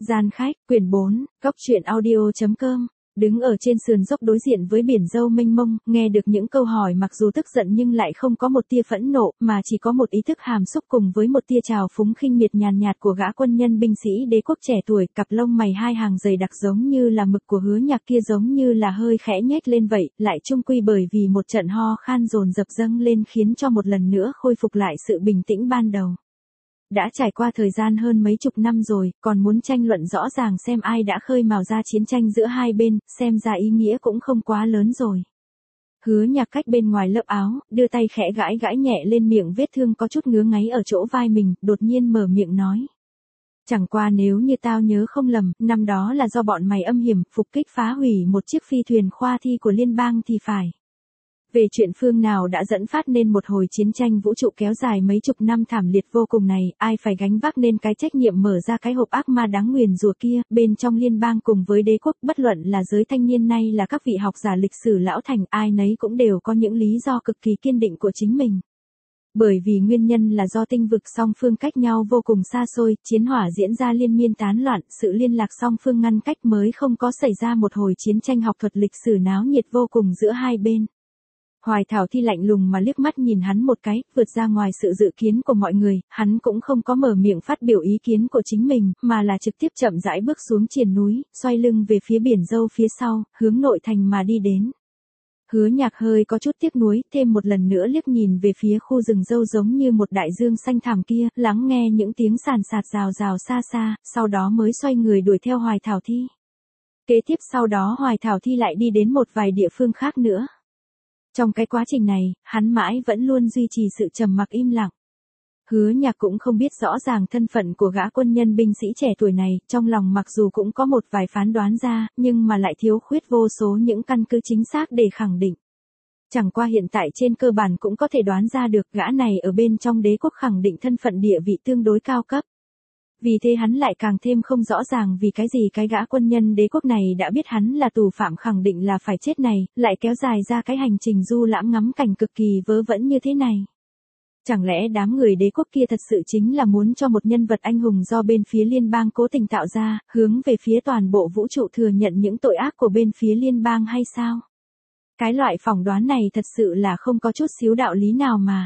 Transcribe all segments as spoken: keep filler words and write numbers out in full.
Gian khách, quyển bốn, góc truyện audio.com. Đứng ở trên sườn dốc đối diện với biển dâu mênh mông, nghe được những câu hỏi mặc dù tức giận nhưng lại không có một tia phẫn nộ, mà chỉ có một ý thức hàm xúc cùng với một tia trào phúng khinh miệt nhàn nhạt của gã quân nhân binh sĩ đế quốc trẻ tuổi, cặp lông mày hai hàng dày đặc giống như là mực của Hứa Nhạc kia giống như là hơi khẽ nhếch lên vậy, lại chung quy bởi vì một trận ho khan dồn dập dâng lên khiến cho một lần nữa khôi phục lại sự bình tĩnh ban đầu. Đã trải qua thời gian hơn mấy chục năm rồi, còn muốn tranh luận rõ ràng xem ai đã khơi mào ra chiến tranh giữa hai bên, xem ra ý nghĩa cũng không quá lớn rồi. Hứa Nhạc cách bên ngoài lớp áo, đưa tay khẽ gãi gãi nhẹ lên miệng vết thương có chút ngứa ngáy ở chỗ vai mình, đột nhiên mở miệng nói. Chẳng qua nếu như tao nhớ không lầm, năm đó là do bọn mày âm hiểm, phục kích phá hủy một chiếc phi thuyền khoa thi của liên bang thì phải. Về chuyện phương nào đã dẫn phát nên một hồi chiến tranh vũ trụ kéo dài mấy chục năm thảm liệt vô cùng này, ai phải gánh vác nên cái trách nhiệm mở ra cái hộp ác ma đáng nguyền rủa kia, bên trong liên bang cùng với đế quốc, bất luận là giới thanh niên nay là các vị học giả lịch sử lão thành, ai nấy cũng đều có những lý do cực kỳ kiên định của chính mình. Bởi vì nguyên nhân là do tinh vực song phương cách nhau vô cùng xa xôi, chiến hỏa diễn ra liên miên tán loạn, sự liên lạc song phương ngăn cách mới không có xảy ra một hồi chiến tranh học thuật lịch sử náo nhiệt vô cùng giữa hai bên. Hoài Thảo Thi lạnh lùng mà liếc mắt nhìn hắn một cái, vượt ra ngoài sự dự kiến của mọi người, hắn cũng không có mở miệng phát biểu ý kiến của chính mình, mà là trực tiếp chậm rãi bước xuống triền núi, xoay lưng về phía biển dâu phía sau, hướng nội thành mà đi đến. Hứa Nhạc hơi có chút tiếc nuối, thêm một lần nữa liếc nhìn về phía khu rừng dâu giống như một đại dương xanh thẳm kia, lắng nghe những tiếng sàn sạt rào rào xa xa, sau đó mới xoay người đuổi theo Hoài Thảo Thi. Kế tiếp sau đó Hoài Thảo Thi lại đi đến một vài địa phương khác nữa. Trong cái quá trình này, hắn mãi vẫn luôn duy trì sự trầm mặc im lặng. Hứa Nhạc cũng không biết rõ ràng thân phận của gã quân nhân binh sĩ trẻ tuổi này, trong lòng mặc dù cũng có một vài phán đoán ra, nhưng mà lại thiếu khuyết vô số những căn cứ chính xác để khẳng định. Chẳng qua hiện tại trên cơ bản cũng có thể đoán ra được gã này ở bên trong đế quốc khẳng định thân phận địa vị tương đối cao cấp. Vì thế hắn lại càng thêm không rõ ràng vì cái gì cái gã quân nhân đế quốc này đã biết hắn là tù phạm khẳng định là phải chết này, lại kéo dài ra cái hành trình du lãm ngắm cảnh cực kỳ vớ vẩn như thế này. Chẳng lẽ đám người đế quốc kia thật sự chính là muốn cho một nhân vật anh hùng do bên phía liên bang cố tình tạo ra, hướng về phía toàn bộ vũ trụ thừa nhận những tội ác của bên phía liên bang hay sao? Cái loại phỏng đoán này thật sự là không có chút xíu đạo lý nào mà.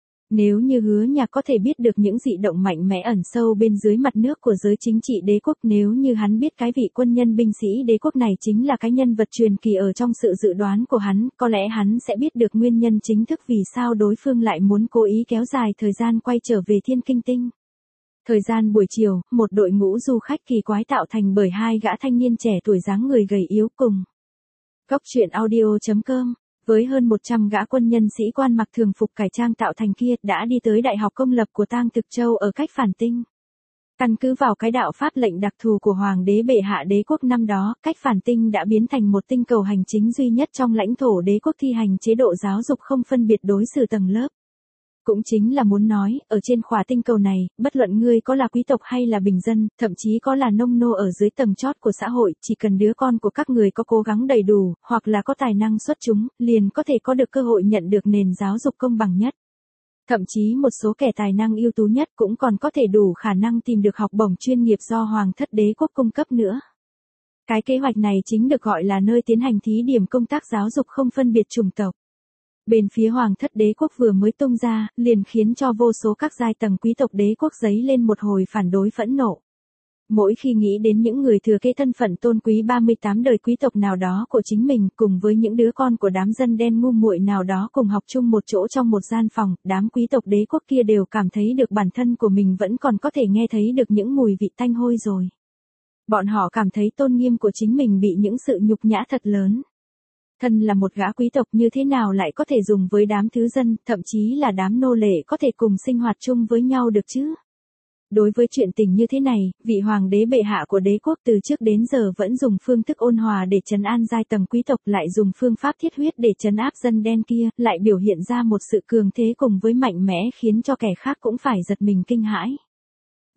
Nếu như Hứa Nhạc có thể biết được những dị động mạnh mẽ ẩn sâu bên dưới mặt nước của giới chính trị đế quốc, nếu như hắn biết cái vị quân nhân binh sĩ đế quốc này chính là cái nhân vật truyền kỳ ở trong sự dự đoán của hắn, có lẽ hắn sẽ biết được nguyên nhân chính thức vì sao đối phương lại muốn cố ý kéo dài thời gian quay trở về Thiên Kinh Tinh. Thời gian buổi chiều, một đội ngũ du khách kỳ quái tạo thành bởi hai gã thanh niên trẻ tuổi dáng người gầy yếu cùng. Góc truyện audio.com với hơn một trăm gã quân nhân sĩ quan mặc thường phục cải trang tạo thành kia đã đi tới Đại học Công lập của Tang Thực Châu ở cách Phản Tinh. Căn cứ vào cái đạo pháp lệnh đặc thù của Hoàng đế bệ hạ đế quốc năm đó, cách Phản Tinh đã biến thành một tinh cầu hành chính duy nhất trong lãnh thổ đế quốc thi hành chế độ giáo dục không phân biệt đối xử tầng lớp. Cũng chính là muốn nói, ở trên khỏa tinh cầu này, bất luận ngươi có là quý tộc hay là bình dân, thậm chí có là nông nô ở dưới tầng chót của xã hội, chỉ cần đứa con của các người có cố gắng đầy đủ, hoặc là có tài năng xuất chúng, liền có thể có được cơ hội nhận được nền giáo dục công bằng nhất. Thậm chí một số kẻ tài năng ưu tú nhất cũng còn có thể đủ khả năng tìm được học bổng chuyên nghiệp do Hoàng thất đế quốc cung cấp nữa. Cái kế hoạch này chính được gọi là nơi tiến hành thí điểm công tác giáo dục không phân biệt chủng tộc. Bên phía Hoàng thất đế quốc vừa mới tung ra, liền khiến cho vô số các giai tầng quý tộc đế quốc dấy lên một hồi phản đối phẫn nộ. Mỗi khi nghĩ đến những người thừa kế thân phận tôn quý ba mươi tám đời quý tộc nào đó của chính mình cùng với những đứa con của đám dân đen ngu muội nào đó cùng học chung một chỗ trong một gian phòng, đám quý tộc đế quốc kia đều cảm thấy được bản thân của mình vẫn còn có thể nghe thấy được những mùi vị tanh hôi rồi. Bọn họ cảm thấy tôn nghiêm của chính mình bị những sự nhục nhã thật lớn. Thân là một gã quý tộc như thế nào lại có thể dùng với đám thứ dân, thậm chí là đám nô lệ có thể cùng sinh hoạt chung với nhau được chứ? Đối với chuyện tình như thế này, vị hoàng đế bệ hạ của đế quốc từ trước đến giờ vẫn dùng phương thức ôn hòa để trấn an giai tầng quý tộc, lại dùng phương pháp thiết huyết để trấn áp dân đen kia, lại biểu hiện ra một sự cường thế cùng với mạnh mẽ khiến cho kẻ khác cũng phải giật mình kinh hãi.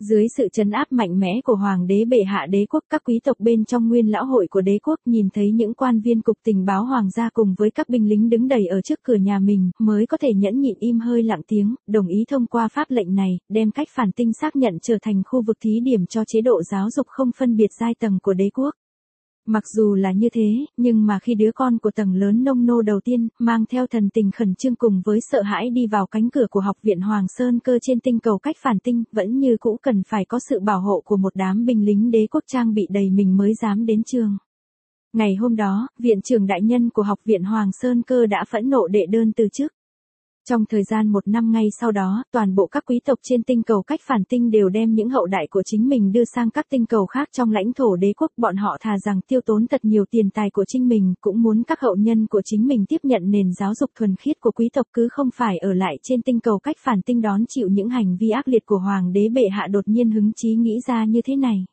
Dưới sự trấn áp mạnh mẽ của hoàng đế bệ hạ đế quốc, các quý tộc bên trong nguyên lão hội của đế quốc nhìn thấy những quan viên cục tình báo hoàng gia cùng với các binh lính đứng đầy ở trước cửa nhà mình, mới có thể nhẫn nhịn im hơi lặng tiếng, đồng ý thông qua pháp lệnh này, đem cách phản tinh xác nhận trở thành khu vực thí điểm cho chế độ giáo dục không phân biệt giai tầng của đế quốc. Mặc dù là như thế, nhưng mà khi đứa con của tầng lớn nông nô đầu tiên, mang theo thần tình khẩn trương cùng với sợ hãi đi vào cánh cửa của học viện Hoàng Sơn Cơ trên tinh cầu cách phản tinh, vẫn như cũ cần phải có sự bảo hộ của một đám binh lính đế quốc trang bị đầy mình mới dám đến trường. Ngày hôm đó, viện trưởng đại nhân của học viện Hoàng Sơn Cơ đã phẫn nộ đệ đơn từ chức. Trong thời gian một năm ngay sau đó, toàn bộ các quý tộc trên tinh cầu cách phản tinh đều đem những hậu đại của chính mình đưa sang các tinh cầu khác trong lãnh thổ đế quốc. Bọn họ thà rằng tiêu tốn thật nhiều tiền tài của chính mình, cũng muốn các hậu nhân của chính mình tiếp nhận nền giáo dục thuần khiết của quý tộc, cứ không phải ở lại trên tinh cầu cách phản tinh đón chịu những hành vi ác liệt của hoàng đế bệ hạ đột nhiên hứng chí nghĩ ra như thế này.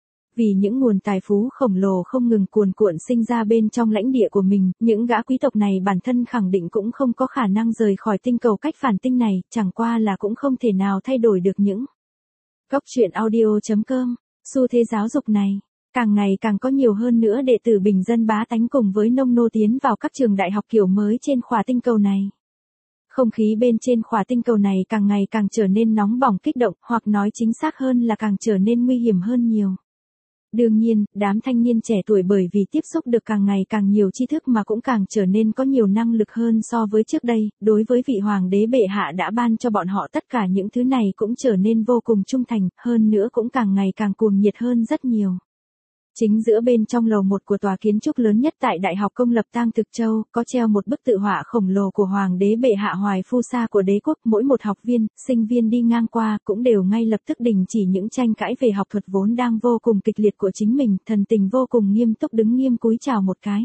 Vì những nguồn tài phú khổng lồ không ngừng cuồn cuộn sinh ra bên trong lãnh địa của mình, những gã quý tộc này bản thân khẳng định cũng không có khả năng rời khỏi tinh cầu cách phản tinh này, chẳng qua là cũng không thể nào thay đổi được những. Góc truyện audio chấm com, xu thế giáo dục này, càng ngày càng có nhiều hơn nữa đệ tử bình dân bá tánh cùng với nông nô tiến vào các trường đại học kiểu mới trên khỏa tinh cầu này. Không khí bên trên khỏa tinh cầu này càng ngày càng trở nên nóng bỏng kích động, hoặc nói chính xác hơn là càng trở nên nguy hiểm hơn nhiều. Đương nhiên, đám thanh niên trẻ tuổi bởi vì tiếp xúc được càng ngày càng nhiều tri thức mà cũng càng trở nên có nhiều năng lực hơn so với trước đây, đối với vị hoàng đế bệ hạ đã ban cho bọn họ tất cả những thứ này cũng trở nên vô cùng trung thành, hơn nữa cũng càng ngày càng cuồng nhiệt hơn rất nhiều. Chính giữa bên trong lầu một của tòa kiến trúc lớn nhất tại Đại học Công lập Tang Thực Châu, có treo một bức tự họa khổng lồ của Hoàng đế bệ hạ Hoài Phu Sa của đế quốc. Mỗi một học viên, sinh viên đi ngang qua cũng đều ngay lập tức đình chỉ những tranh cãi về học thuật vốn đang vô cùng kịch liệt của chính mình, thần tình vô cùng nghiêm túc đứng nghiêm cúi chào một cái.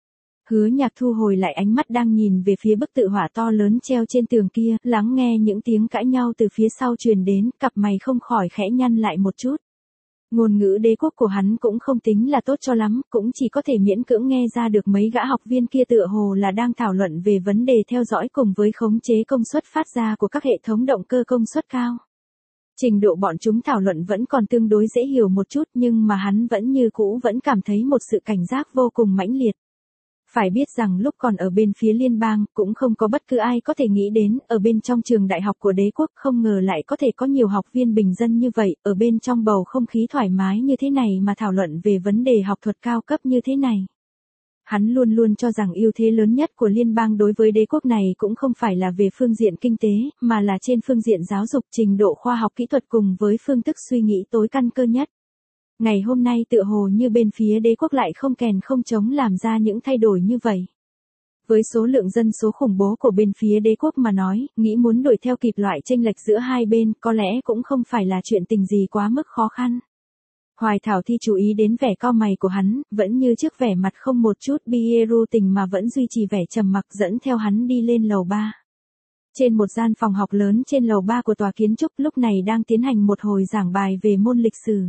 Hứa Nhạc thu hồi lại ánh mắt đang nhìn về phía bức tự họa to lớn treo trên tường kia, lắng nghe những tiếng cãi nhau từ phía sau truyền đến, cặp mày không khỏi khẽ nhăn lại một chút. Ngôn ngữ đế quốc của hắn cũng không tính là tốt cho lắm, cũng chỉ có thể miễn cưỡng nghe ra được mấy gã học viên kia tựa hồ là đang thảo luận về vấn đề theo dõi cùng với khống chế công suất phát ra của các hệ thống động cơ công suất cao. Trình độ bọn chúng thảo luận vẫn còn tương đối dễ hiểu một chút, nhưng mà hắn vẫn như cũ vẫn cảm thấy một sự cảnh giác vô cùng mãnh liệt. Phải biết rằng lúc còn ở bên phía liên bang, cũng không có bất cứ ai có thể nghĩ đến, ở bên trong trường đại học của đế quốc không ngờ lại có thể có nhiều học viên bình dân như vậy, ở bên trong bầu không khí thoải mái như thế này mà thảo luận về vấn đề học thuật cao cấp như thế này. Hắn luôn luôn cho rằng ưu thế lớn nhất của liên bang đối với đế quốc này cũng không phải là về phương diện kinh tế, mà là trên phương diện giáo dục, trình độ khoa học kỹ thuật cùng với phương thức suy nghĩ tối căn cơ nhất. Ngày hôm nay tựa hồ như bên phía đế quốc lại không kèn không chống làm ra những thay đổi như vậy. Với số lượng dân số khủng bố của bên phía đế quốc mà nói, nghĩ muốn đuổi theo kịp loại chênh lệch giữa hai bên có lẽ cũng không phải là chuyện tình gì quá mức khó khăn. Hoài Thảo Thi chú ý đến vẻ cau mày của hắn, vẫn như trước vẻ mặt không một chút bieru tình mà vẫn duy trì vẻ trầm mặc dẫn theo hắn đi lên lầu ba. Trên một gian phòng học lớn trên lầu ba của tòa kiến trúc lúc này đang tiến hành một hồi giảng bài về môn lịch sử.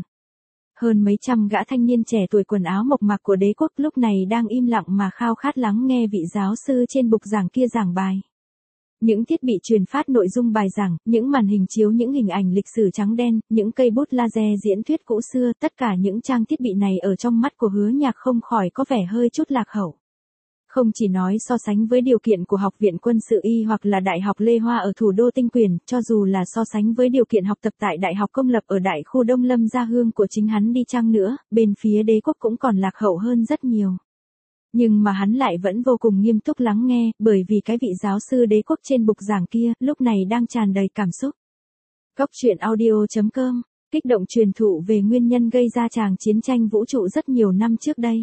Hơn mấy trăm gã thanh niên trẻ tuổi quần áo mộc mạc của đế quốc lúc này đang im lặng mà khao khát lắng nghe vị giáo sư trên bục giảng kia giảng bài. Những thiết bị truyền phát nội dung bài giảng, những màn hình chiếu những hình ảnh lịch sử trắng đen, những cây bút laser diễn thuyết cũ xưa, tất cả những trang thiết bị này ở trong mắt của Hứa Nhạc không khỏi có vẻ hơi chút lạc hậu. Không chỉ nói so sánh với điều kiện của Học viện Quân sự Y hoặc là Đại học Lê Hoa ở thủ đô Tinh Quyền, cho dù là so sánh với điều kiện học tập tại Đại học Công lập ở Đại khu Đông Lâm gia hương của chính hắn đi chăng nữa, bên phía đế quốc cũng còn lạc hậu hơn rất nhiều. Nhưng mà hắn lại vẫn vô cùng nghiêm túc lắng nghe, bởi vì cái vị giáo sư đế quốc trên bục giảng kia, lúc này đang tràn đầy cảm xúc. Góc truyện audio chấm com, kích động truyền thụ về nguyên nhân gây ra tràng chiến tranh vũ trụ rất nhiều năm trước đây.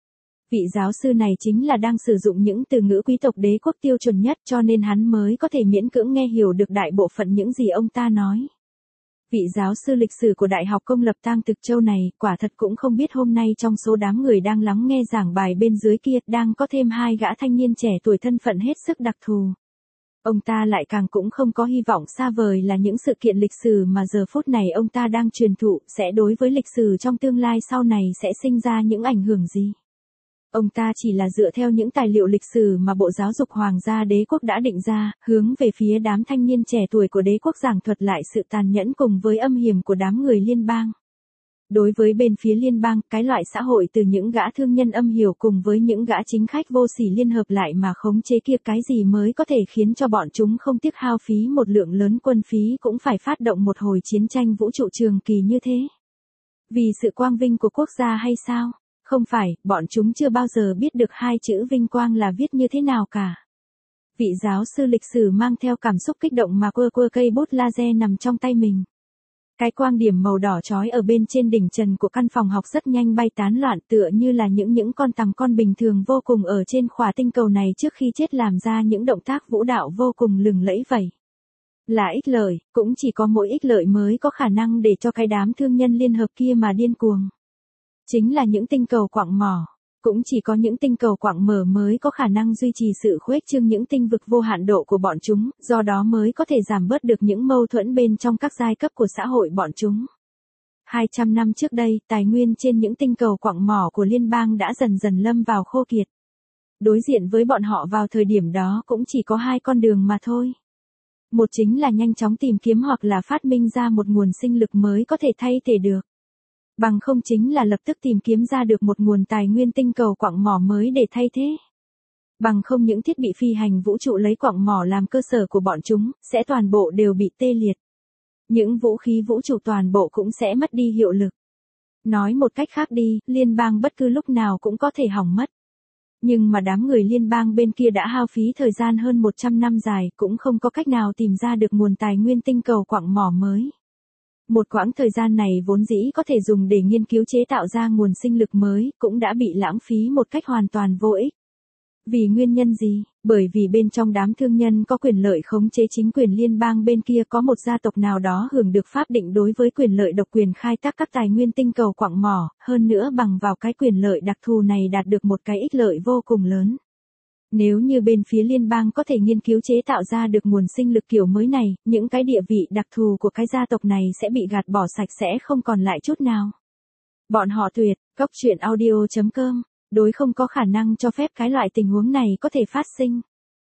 Vị giáo sư này chính là đang sử dụng những từ ngữ quý tộc đế quốc tiêu chuẩn nhất cho nên hắn mới có thể miễn cưỡng nghe hiểu được đại bộ phận những gì ông ta nói. Vị giáo sư lịch sử của Đại học Công lập Tang Thực Châu này quả thật cũng không biết hôm nay trong số đám người đang lắng nghe giảng bài bên dưới kia đang có thêm hai gã thanh niên trẻ tuổi thân phận hết sức đặc thù. Ông ta lại càng cũng không có hy vọng xa vời là những sự kiện lịch sử mà giờ phút này ông ta đang truyền thụ sẽ đối với lịch sử trong tương lai sau này sẽ sinh ra những ảnh hưởng gì. Ông ta chỉ là dựa theo những tài liệu lịch sử mà Bộ Giáo dục Hoàng gia Đế quốc đã định ra, hướng về phía đám thanh niên trẻ tuổi của đế quốc giảng thuật lại sự tàn nhẫn cùng với âm hiểm của đám người liên bang. Đối với bên phía liên bang, cái loại xã hội từ những gã thương nhân âm hiểm cùng với những gã chính khách vô sỉ liên hợp lại mà khống chế kia, cái gì mới có thể khiến cho bọn chúng không tiếc hao phí một lượng lớn quân phí cũng phải phát động một hồi chiến tranh vũ trụ trường kỳ như thế. Vì sự quang vinh của quốc gia hay sao? Không phải, bọn chúng chưa bao giờ biết được hai chữ vinh quang là viết như thế nào cả. Vị giáo sư lịch sử mang theo cảm xúc kích động mà quơ quơ cây bút laser nằm trong tay mình. Cái quang điểm màu đỏ chói ở bên trên đỉnh trần của căn phòng học rất nhanh bay tán loạn, tựa như là những những con tằm con bình thường vô cùng ở trên khỏa tinh cầu này trước khi chết làm ra những động tác vũ đạo vô cùng lừng lẫy vậy. Là ích lợi, cũng chỉ có mỗi ích lợi mới có khả năng để cho cái đám thương nhân liên hợp kia mà điên cuồng. Chính là những tinh cầu quặng mỏ. Cũng chỉ có những tinh cầu quặng mở mới có khả năng duy trì sự khuếch trương những tinh vực vô hạn độ của bọn chúng, do đó mới có thể giảm bớt được những mâu thuẫn bên trong các giai cấp của xã hội bọn chúng. hai trăm năm trước đây, tài nguyên trên những tinh cầu quặng mỏ của liên bang đã dần dần lâm vào khô kiệt. Đối diện với bọn họ vào thời điểm đó cũng chỉ có hai con đường mà thôi. Một chính là nhanh chóng tìm kiếm hoặc là phát minh ra một nguồn sinh lực mới có thể thay thế được. Bằng không chính là lập tức tìm kiếm ra được một nguồn tài nguyên tinh cầu quặng mỏ mới để thay thế. Bằng không những thiết bị phi hành vũ trụ lấy quặng mỏ làm cơ sở của bọn chúng, sẽ toàn bộ đều bị tê liệt. Những vũ khí vũ trụ toàn bộ cũng sẽ mất đi hiệu lực. Nói một cách khác đi, liên bang bất cứ lúc nào cũng có thể hỏng mất. Nhưng mà đám người liên bang bên kia đã hao phí thời gian hơn một trăm năm dài, cũng không có cách nào tìm ra được nguồn tài nguyên tinh cầu quặng mỏ mới. Một quãng thời gian này vốn dĩ có thể dùng để nghiên cứu chế tạo ra nguồn sinh lực mới, cũng đã bị lãng phí một cách hoàn toàn vô ích. Vì nguyên nhân gì? Bởi vì bên trong đám thương nhân có quyền lợi khống chế chính quyền liên bang bên kia có một gia tộc nào đó hưởng được pháp định đối với quyền lợi độc quyền khai thác các tài nguyên tinh cầu quặng mỏ, hơn nữa bằng vào cái quyền lợi đặc thù này đạt được một cái ích lợi vô cùng lớn. Nếu như bên phía liên bang có thể nghiên cứu chế tạo ra được nguồn sinh lực kiểu mới này, những cái địa vị đặc thù của cái gia tộc này sẽ bị gạt bỏ sạch sẽ không còn lại chút nào. Bọn họ tuyệt, cốc truyện audio chấm com, đối không có khả năng cho phép cái loại tình huống này có thể phát sinh.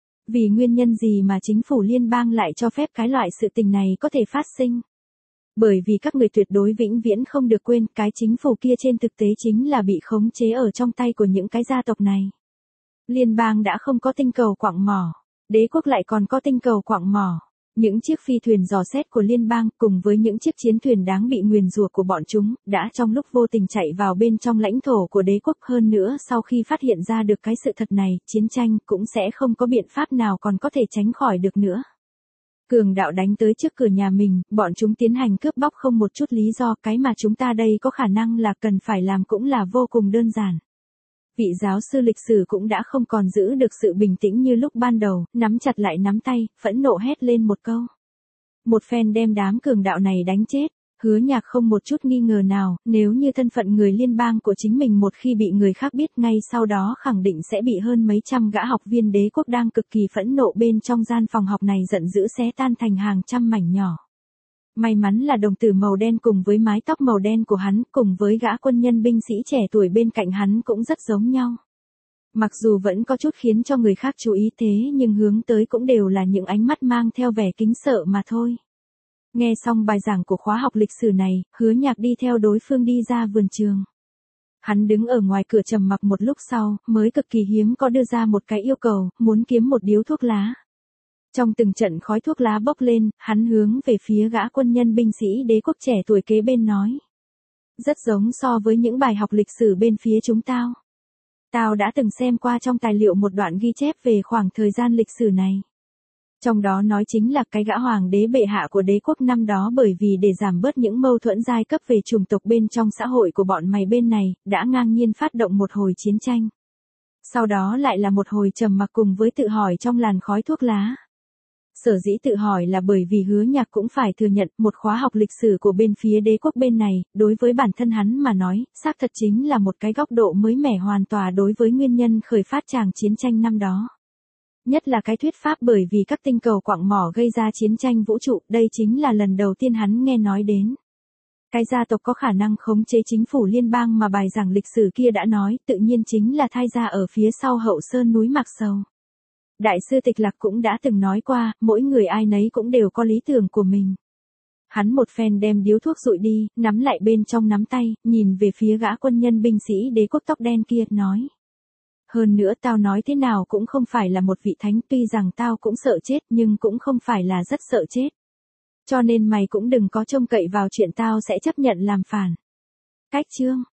Vì nguyên nhân gì mà chính phủ liên bang lại cho phép cái loại sự tình này có thể phát sinh? Bởi vì các người tuyệt đối vĩnh viễn không được quên cái chính phủ kia trên thực tế chính là bị khống chế ở trong tay của những cái gia tộc này. Liên bang đã không có tinh cầu quặng mỏ, đế quốc lại còn có tinh cầu quặng mỏ. Những chiếc phi thuyền dò xét của liên bang cùng với những chiếc chiến thuyền đáng bị nguyền rủa của bọn chúng đã trong lúc vô tình chạy vào bên trong lãnh thổ của đế quốc. Hơn nữa sau khi phát hiện ra được cái sự thật này, chiến tranh cũng sẽ không có biện pháp nào còn có thể tránh khỏi được nữa. Cường đạo đánh tới trước cửa nhà mình, bọn chúng tiến hành cướp bóc không một chút lý do, cái mà chúng ta đây có khả năng là cần phải làm cũng là vô cùng đơn giản. Vị giáo sư lịch sử cũng đã không còn giữ được sự bình tĩnh như lúc ban đầu, nắm chặt lại nắm tay, phẫn nộ hét lên một câu. Một phen đem đám cường đạo này đánh chết, Hứa Nhạc không một chút nghi ngờ nào, nếu như thân phận người liên bang của chính mình một khi bị người khác biết ngay sau đó khẳng định sẽ bị hơn mấy trăm gã học viên đế quốc đang cực kỳ phẫn nộ bên trong gian phòng học này giận dữ xé tan thành hàng trăm mảnh nhỏ. May mắn là đồng tử màu đen cùng với mái tóc màu đen của hắn cùng với gã quân nhân binh sĩ trẻ tuổi bên cạnh hắn cũng rất giống nhau. Mặc dù vẫn có chút khiến cho người khác chú ý thế nhưng hướng tới cũng đều là những ánh mắt mang theo vẻ kính sợ mà thôi. Nghe xong bài giảng của khóa học lịch sử này, Hứa Nhạc đi theo đối phương đi ra vườn trường. Hắn đứng ở ngoài cửa trầm mặc một lúc sau, mới cực kỳ hiếm có đưa ra một cái yêu cầu, muốn kiếm một điếu thuốc lá. Trong từng trận khói thuốc lá bốc lên, hắn hướng về phía gã quân nhân binh sĩ đế quốc trẻ tuổi kế bên nói. Rất giống so với những bài học lịch sử bên phía chúng tao. Tao đã từng xem qua trong tài liệu một đoạn ghi chép về khoảng thời gian lịch sử này. Trong đó nói chính là cái gã hoàng đế bệ hạ của đế quốc năm đó bởi vì để giảm bớt những mâu thuẫn giai cấp về chủng tộc bên trong xã hội của bọn mày bên này, đã ngang nhiên phát động một hồi chiến tranh. Sau đó lại là một hồi trầm mặc cùng với tự hỏi trong làn khói thuốc lá. Sở dĩ tự hỏi là bởi vì Hứa Nhạc cũng phải thừa nhận một khóa học lịch sử của bên phía đế quốc bên này, đối với bản thân hắn mà nói, xác thật chính là một cái góc độ mới mẻ hoàn toàn đối với nguyên nhân khởi phát tràng chiến tranh năm đó. Nhất là cái thuyết pháp bởi vì các tinh cầu quặng mỏ gây ra chiến tranh vũ trụ, đây chính là lần đầu tiên hắn nghe nói đến. Cái gia tộc có khả năng khống chế chính phủ liên bang mà bài giảng lịch sử kia đã nói, tự nhiên chính là Thai gia ở phía sau hậu sơn núi Mạc Sầu. Đại sư Tịch Lạc cũng đã từng nói qua, mỗi người ai nấy cũng đều có lý tưởng của mình. Hắn một phen đem điếu thuốc dụi đi, nắm lại bên trong nắm tay, nhìn về phía gã quân nhân binh sĩ đế quốc tóc đen kia, nói. Hơn nữa tao nói thế nào cũng không phải là một vị thánh, tuy rằng tao cũng sợ chết nhưng cũng không phải là rất sợ chết. Cho nên mày cũng đừng có trông cậy vào chuyện tao sẽ chấp nhận làm phản. Cách chương.